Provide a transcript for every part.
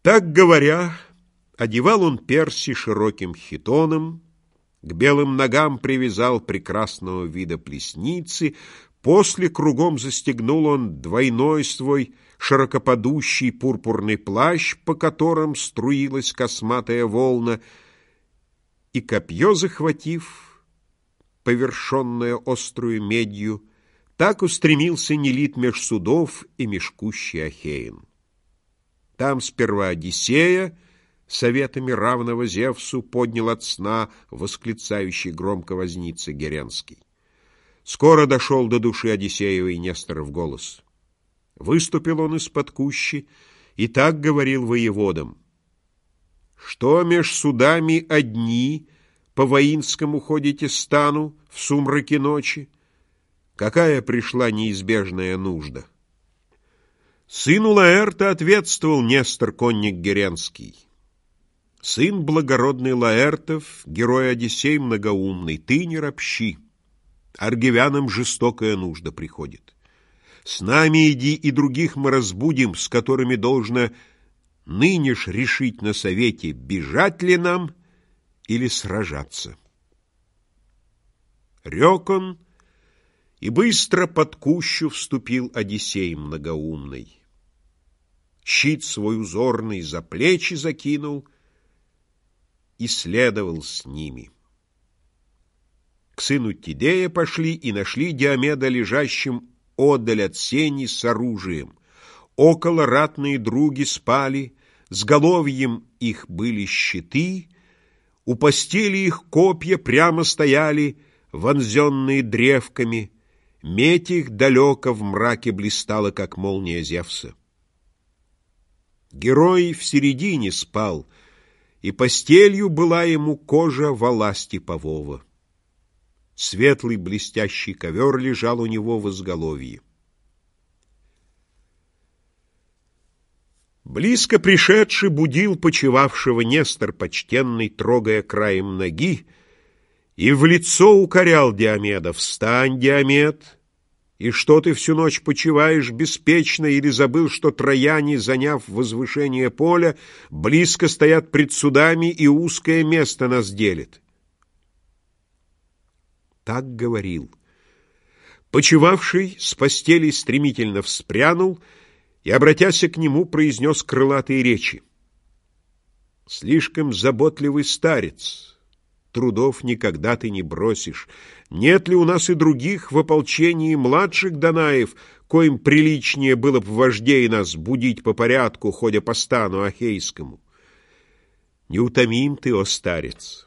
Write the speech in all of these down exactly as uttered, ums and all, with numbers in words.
Так говоря, одевал он Перси широким хитоном, к белым ногам привязал прекрасного вида плесницы, после кругом застегнул он двойной свой широкоподущий пурпурный плащ, по которым струилась косматая волна, и копье захватив, повершенное острую медью, так устремился Нелит меж судов и меж кущи Ахеин. Там сперва Одиссея, советами равного Зевсу, поднял от сна восклицающий громко возница Геренский. Скоро дошел до души Одиссеевой Несторов голос. Выступил он из-под кущи и так говорил воеводам: «Что меж судами одни по воинскому ходите стану в сумраке ночи? Какая пришла неизбежная нужда?» Сыну Лаэрта ответствовал Нестор, конник Геренский: «Сын благородный Лаэртов, герой Одиссей многоумный, ты не ропщи. Аргивянам жестокая нужда приходит. С нами иди, и других мы разбудим, с которыми должно ныне ж решить на совете, бежать ли нам или сражаться». Рек он, и быстро под кущу вступил Одиссей многоумный. Щит свой узорный за плечи закинул и следовал с ними. К сыну Тидея пошли и нашли Диомеда лежащим одаль от сени с оружием. Около ратные други спали, с головьем их были щиты, у постели их копья прямо стояли, вонзенные древками, медь их далеко в мраке блистала, как молния Зевса. Герой в середине спал, и постелью была ему кожа вола степового. Светлый блестящий ковер лежал у него в изголовье. Близко пришедший будил почивавшего Нестор почтенный, трогая краем ноги, и в лицо укорял Диомеда: «Встань, Диомед! И что ты всю ночь почиваешь беспечно, или забыл, что трояне, заняв возвышение поля, близко стоят пред судами, и узкое место нас делит?» Так говорил. Почивавший с постели стремительно вспрянул и, обратясь к нему, произнес крылатые речи: «Слишком заботливый старец, трудов никогда ты не бросишь. Нет ли у нас и других в ополчении младших Данаев, коим приличнее было б вождей нас будить по порядку, ходя по стану ахейскому? Неутомим ты, о старец!»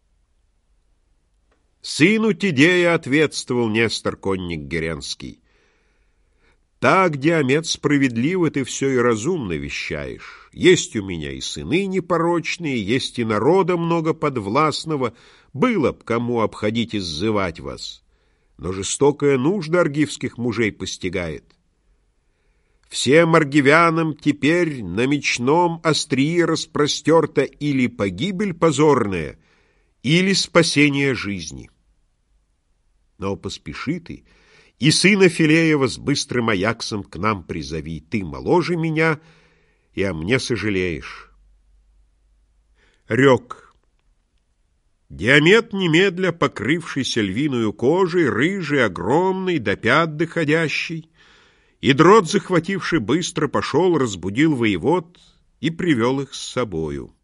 Сыну Тидея ответствовал Нестор, конник Геренский: «Так, Диомед, справедливо ты все и разумно вещаешь. Есть у меня и сыны непорочные, есть и народа много подвластного. Было б кому обходить и сзывать вас. Но жестокая нужда аргивских мужей постигает. Всем аргивянам теперь на мечном острие распростерта или погибель позорная, или спасение жизни. Но поспеши ты, и сына Филеева с быстрым Аяксом к нам призови. Ты моложе меня, и о мне сожалеешь». Рек. Диомед немедля, покрывшийся львиную кожей, рыжий, огромный, до пят доходящий, и дрот захвативший быстро пошел, разбудил воевод и привел их с собою.